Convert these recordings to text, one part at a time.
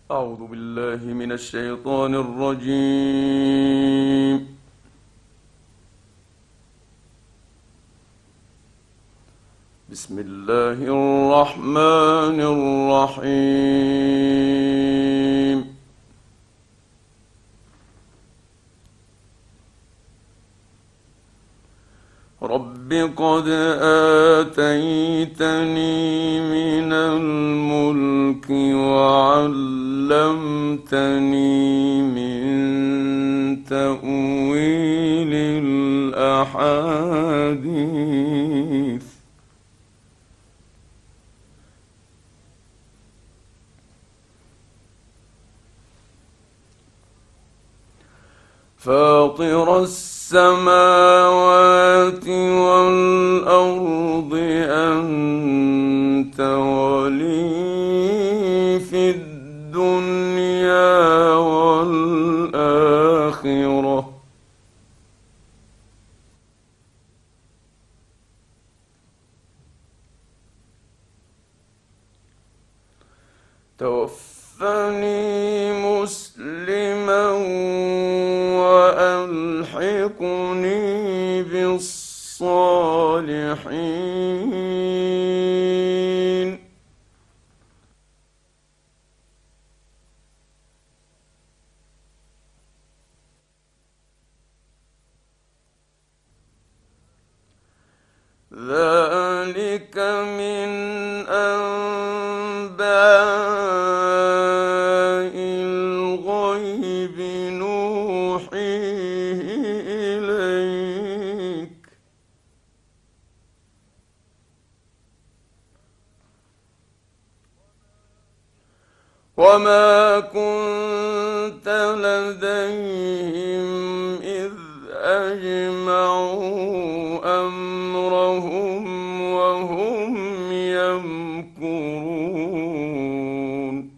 أعوذ بالله من الشيطان الرجيم. بسم الله الرحمن الرحيم. رب قد آتيتني من الملك وعلمتني من تأويل الأحاديث فاطر السماوات والأرض أنت ولي في الدنيا والآخرة توفني مسلما وألحقني بالصالحين. ذلك من أنباء الغيب نوحيه إليك وما كنت لديهم إذ أجمعوا أمرهم وهم يمكرون.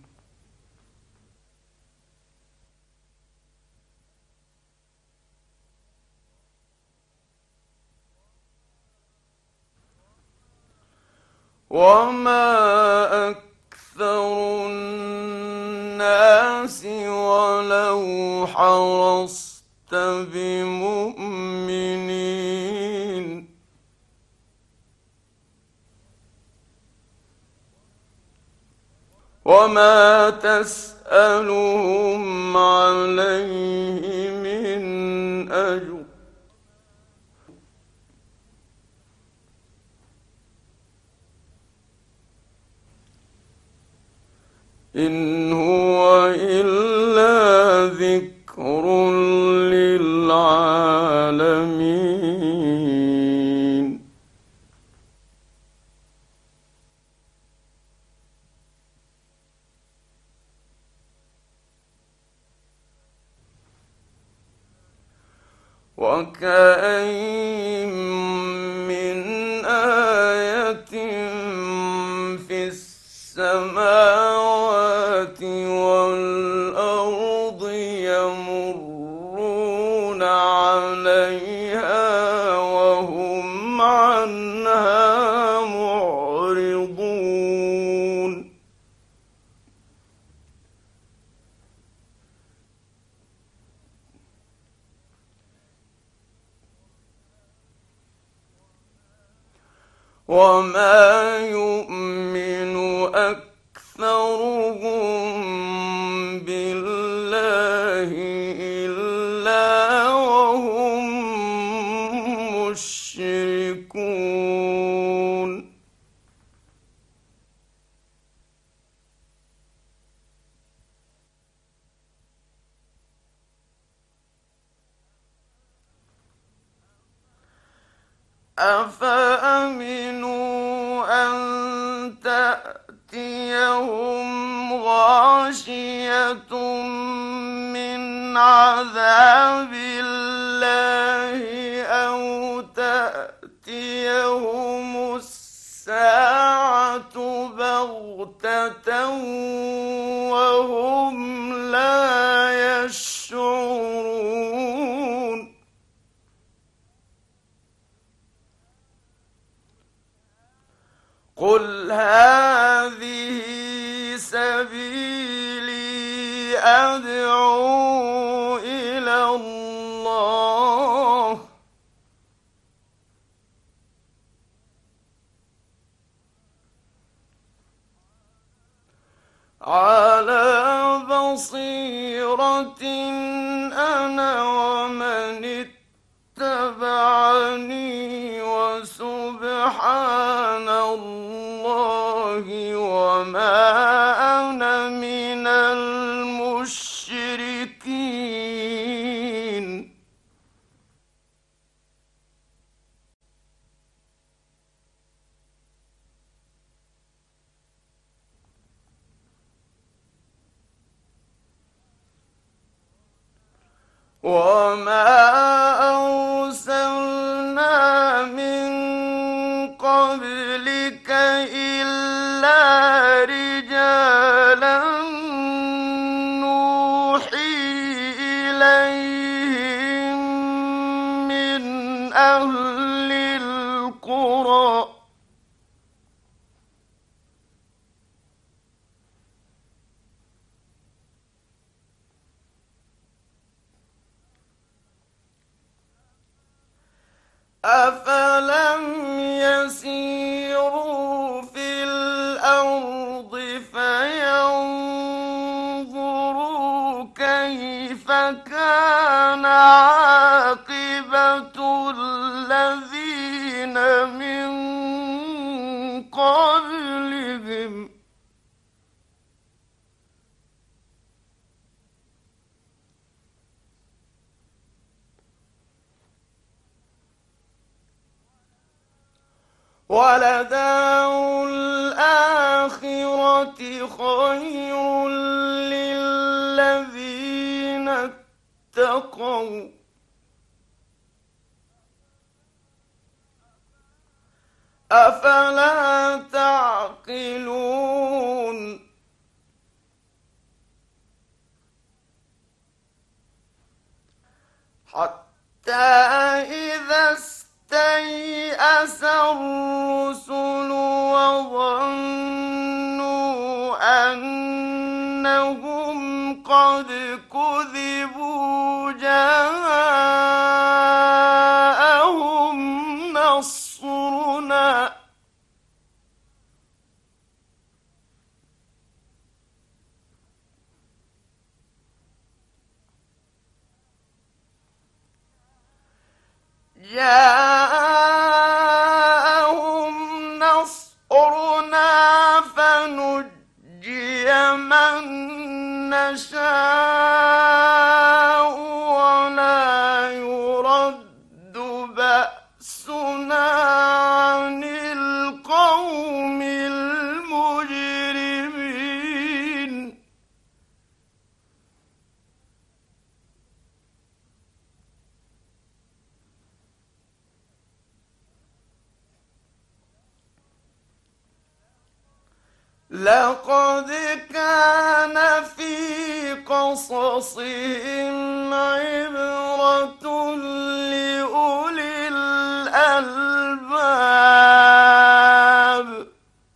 وما أكثر الناس ولو حرصت بمؤمنين. وما تسألهم عليه من أجر إن هو إلا ذكر للعالمين. وكأين من آية في السماوات والأرض يمرون عليها وهم عنها معرضون. وما يؤمن أكثرهم بالله إلا وهم مشركون. أفأمنوا أن تأتيهم غاشية من عذاب الله أو تأتيهم الساعة بغتة وهم لا يشعرون. قل هذه سبيلي سبيلي أدعو إلى الله على بصيرة أنا ومن اتبعني وسبحان الله وما أنا من المشركين. وما أرسلنا من قبلك إلا رجالا نوحي إليهم من أهل القرى أفلم يسيروا في الأرض فينظروا كيف كان عاقبة الذين من قبلهم ولدار الآخرة خير للذين اتقوا أفلا تعقلون حتى إذا استيأس الرسل وظنوا أنهم قد كذبوا جاءهم نصرنا فنجي من نشاء ولا يرد بأسنا عن القوم المجرمين لقد كان في قصصهم عبرة لأولي الألباب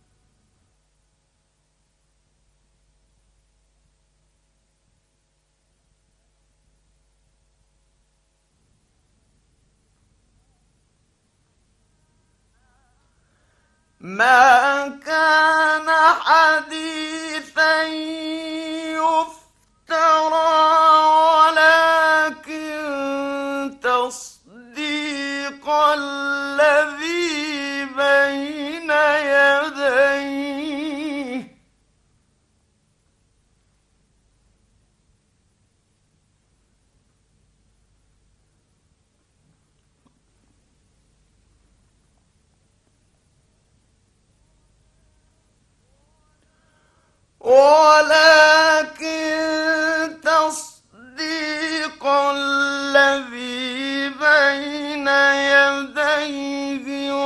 ما كان حديثا يفترى ولكن تصديق الذي بين يديه ولكن تصديق الذي بين يديه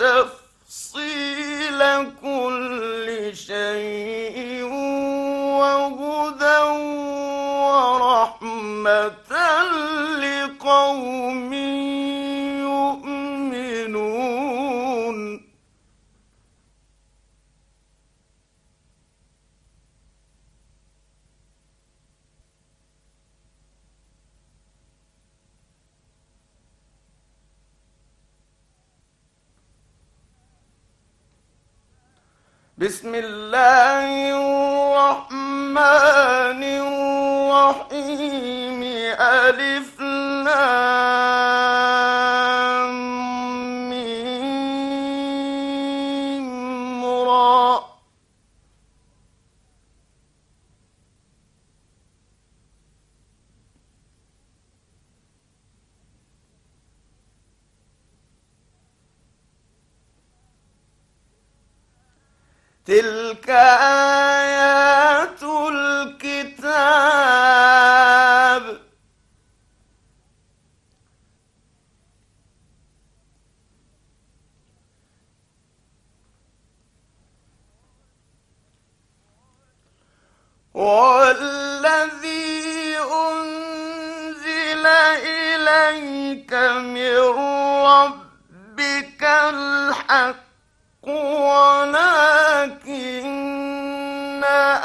وتفصيل كل شيء وهدى ورحمة لقوم يؤمنون بسم الله الرحمن الرحيم. ألف لام ميم را. تلك آيات الكتاب. والذي أنزل إليك من ربك الحق ولكن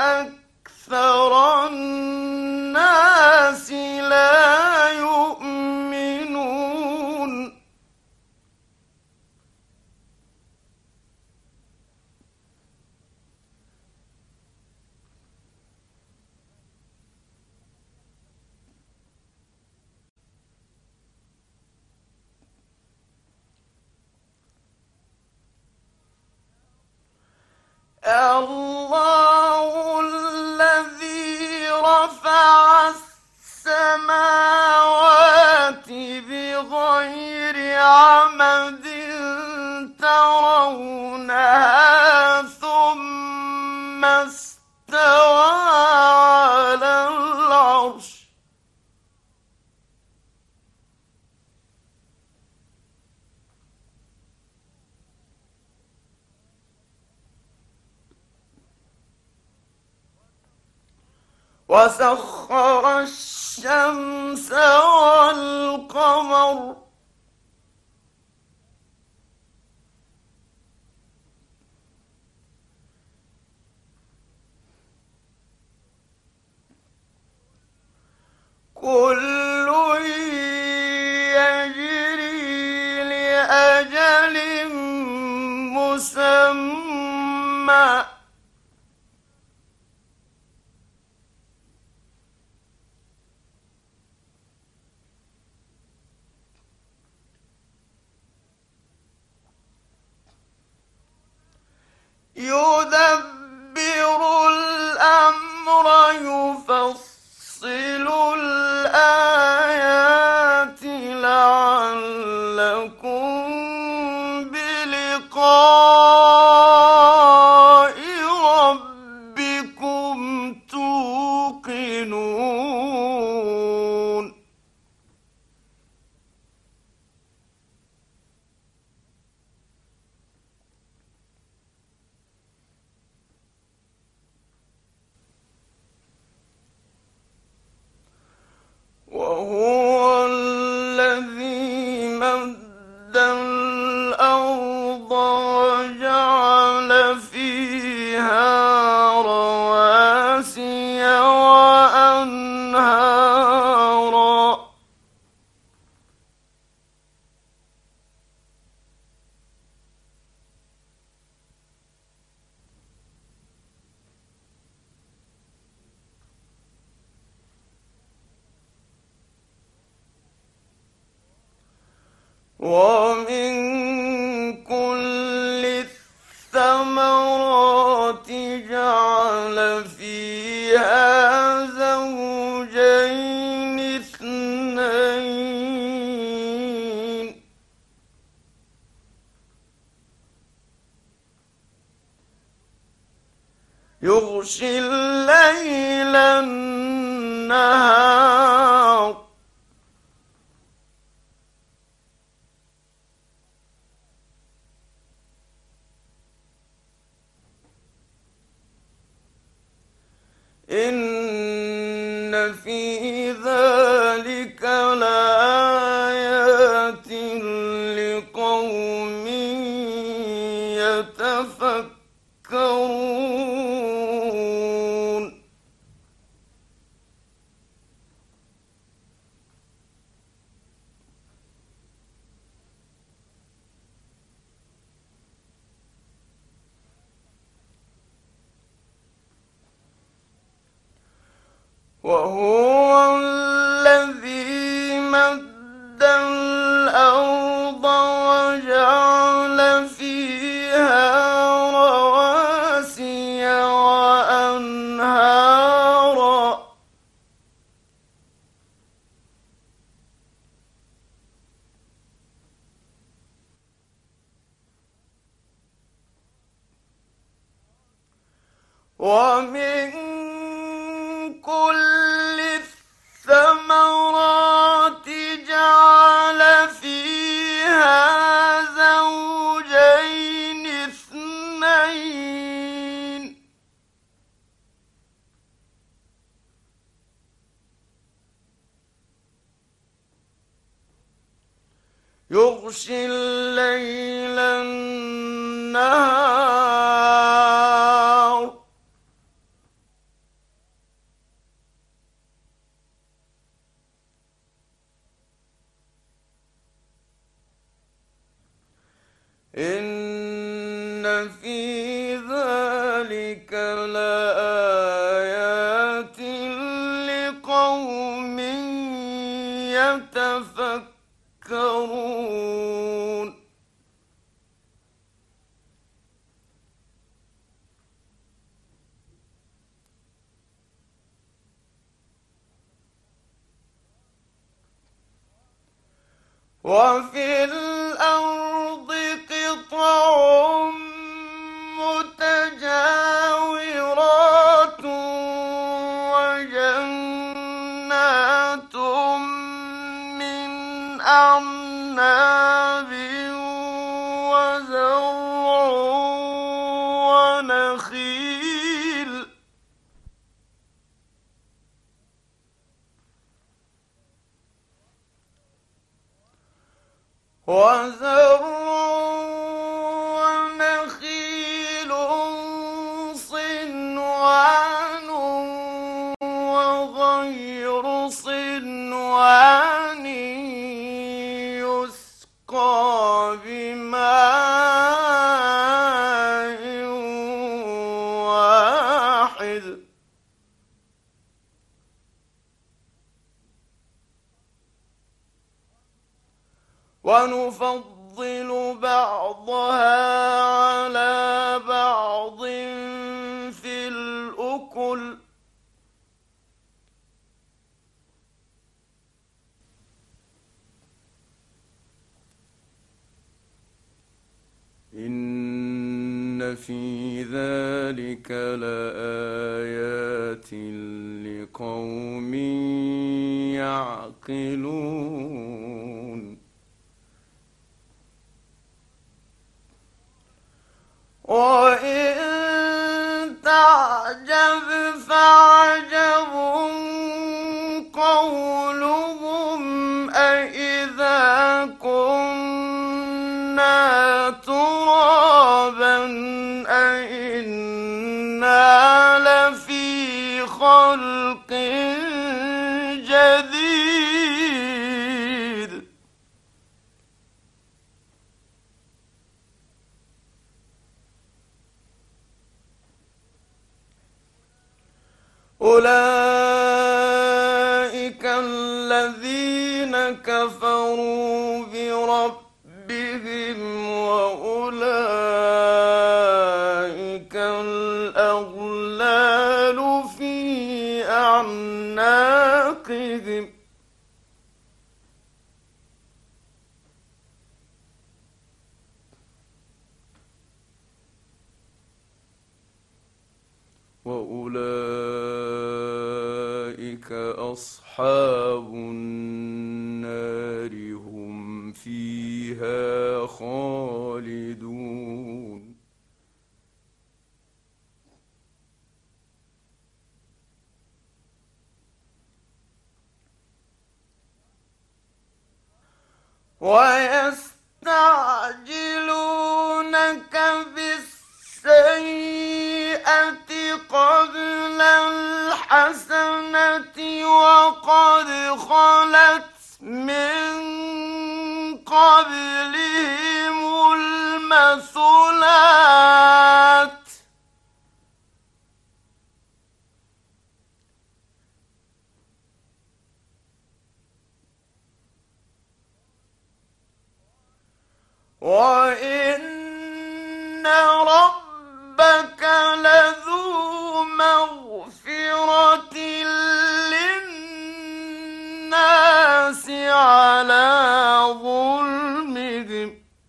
أكثر الناس لا يؤمنون. الله الذي رفع السماوات بغير عمد ترونها ثم استوى على العرش. وسخر الشمس والقمر كل يجري لأجل مسمى. يدبر الأمر يفصل الآيات لعلكم بلقاء ربكم توقنون. وهو الذي مد الأرض وجعل فيها رواسي وأنهارا. ومن كل الثمرات جعل فيها زوجين اثنين يغشي الليل النهار إن في ذلك لآيات لقوم يتفكرون. وهو الذي مد الأرض وجعل فيها رواسي وأنهارا ومن كل الثمرات جعل فيها زوجين اثنين يغشي الليل النهار إن في ذلك لآيات لقوم يتفكرون وفي الأرض قطع متجاورات وجنات من أعناب وزرع ونخيل ونخيل صنوان وغير صنوان يسقى بماء واحد ونفضل بعضها على بعض في الأكل إن في ذلك لآيات لقوم يعقلون وإن تعجب فعجب قولهم أإذا كنا ترابا أإنا لفي خلق جديد أولئك الذين كفروا بربهم وأولئك الأغلال في أعناقهم وأولئك أصحاب النار هم فيها خالدون ويستعجلونك بالسيئة قبل الحسنة وقد خلت من قبلهم المثلات وإن ربك لذو مغفرة للناس على ظلمهم،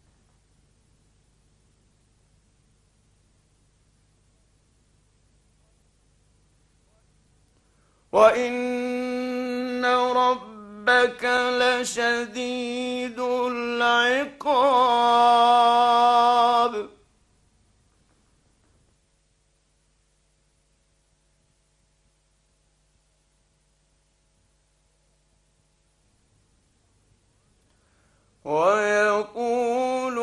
وإن ربك لشديد العقاب. ويقول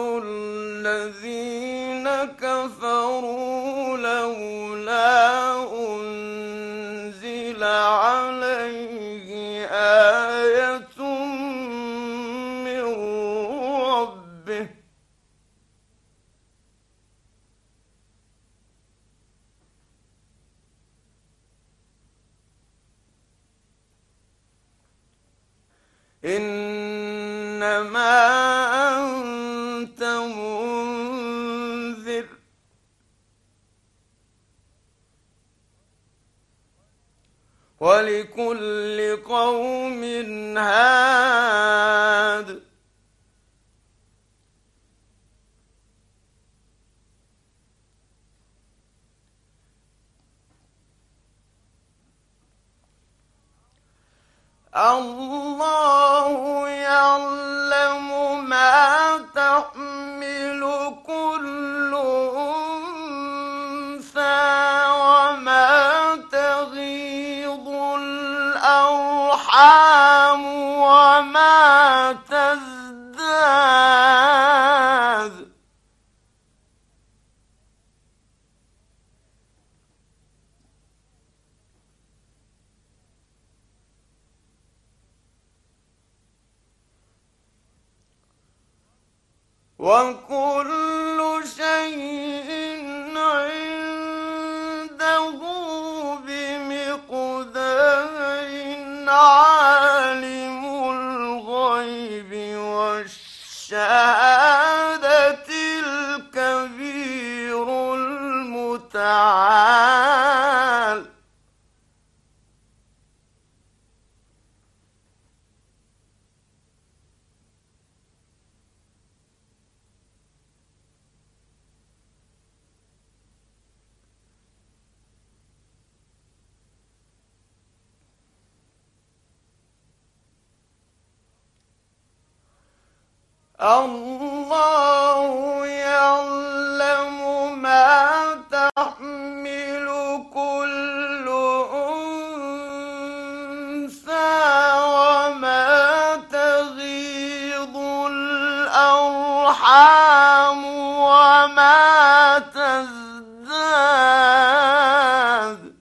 الذين كفروا لولا أنزل عليه آية من ربه، إنما أنت منذر، ولكل قوم هاد. الله يعلم ما تحمل كل أنثى وما تغيض الأرحام وما تزداد، وكل شيء عنده بمقدار، عالم الغيب والشهادة الكبير المتعال. الله يعلم ما تحمل كل أنثى وما تغيض الأرحام وما تزداد،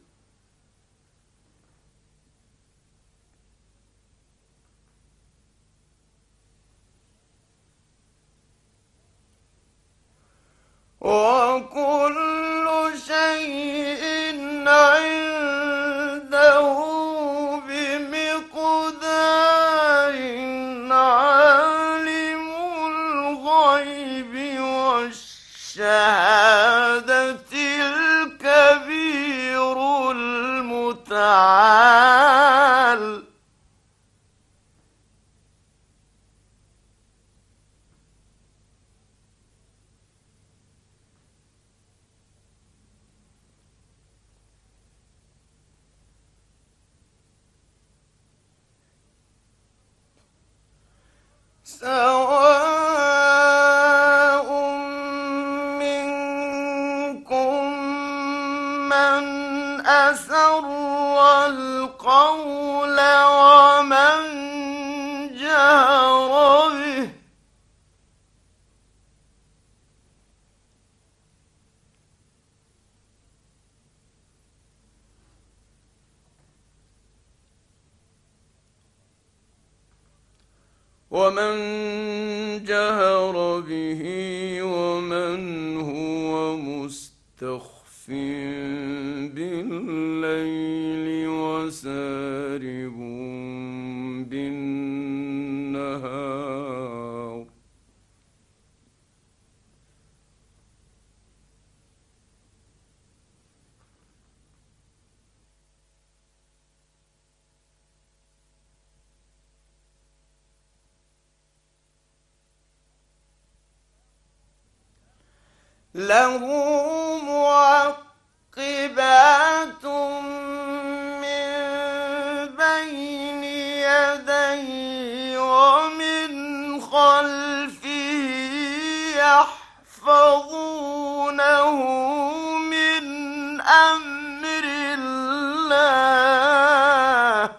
وكل شيء عنده بمقدار، عالم الغيب والشهادة الكبير المتعال. سواء منكم من أسر القول ومن جهر به، ومن جهر به ومن هو مستخف بالليل وسارب بالنهار. له معقبات من بين يديه ومن خلفه يحفظونه من أمر الله.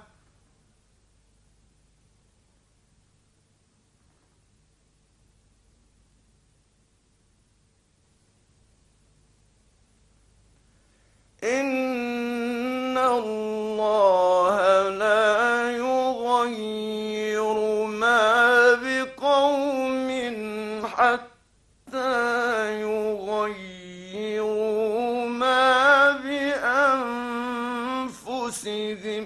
إن الله لا يغير ما بقوم حتى يغيروا ما بأنفسهم.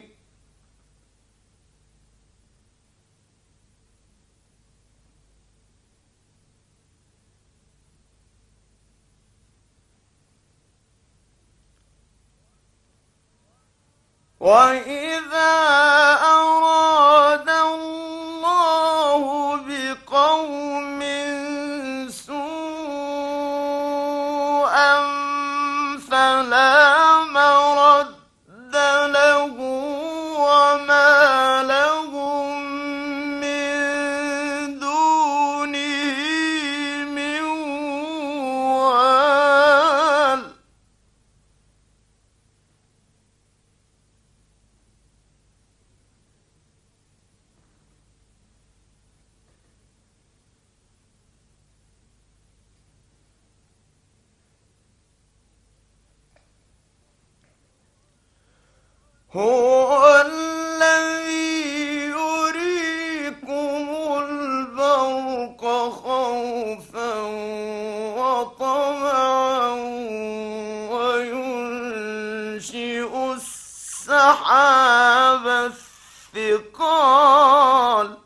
وإذا أراد الله بقوم سوءا فلا مرد له وما لهم من دونه من وال. هو الذي يريكم البرق خوفا وطمعا وينشئ السحاب الثقال.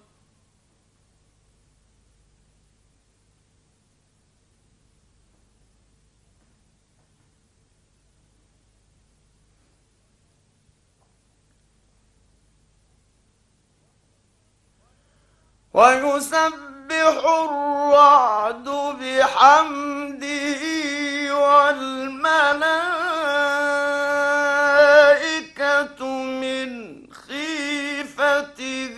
ويسبح الرعد بحمده والملائكة من خيفته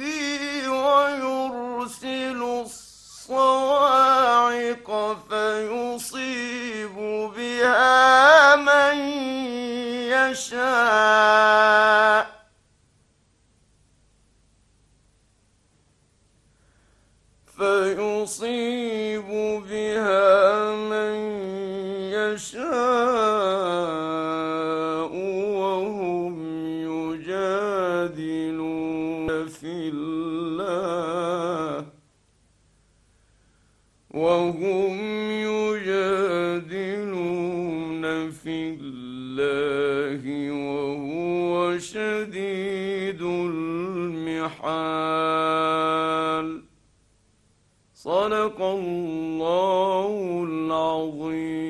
ويرسل الصواعق فيصيب بها من يشاء فيصيب بها من يشاء وهم يجادلون في الله وهو شديد المحال. صدق الله العظيم.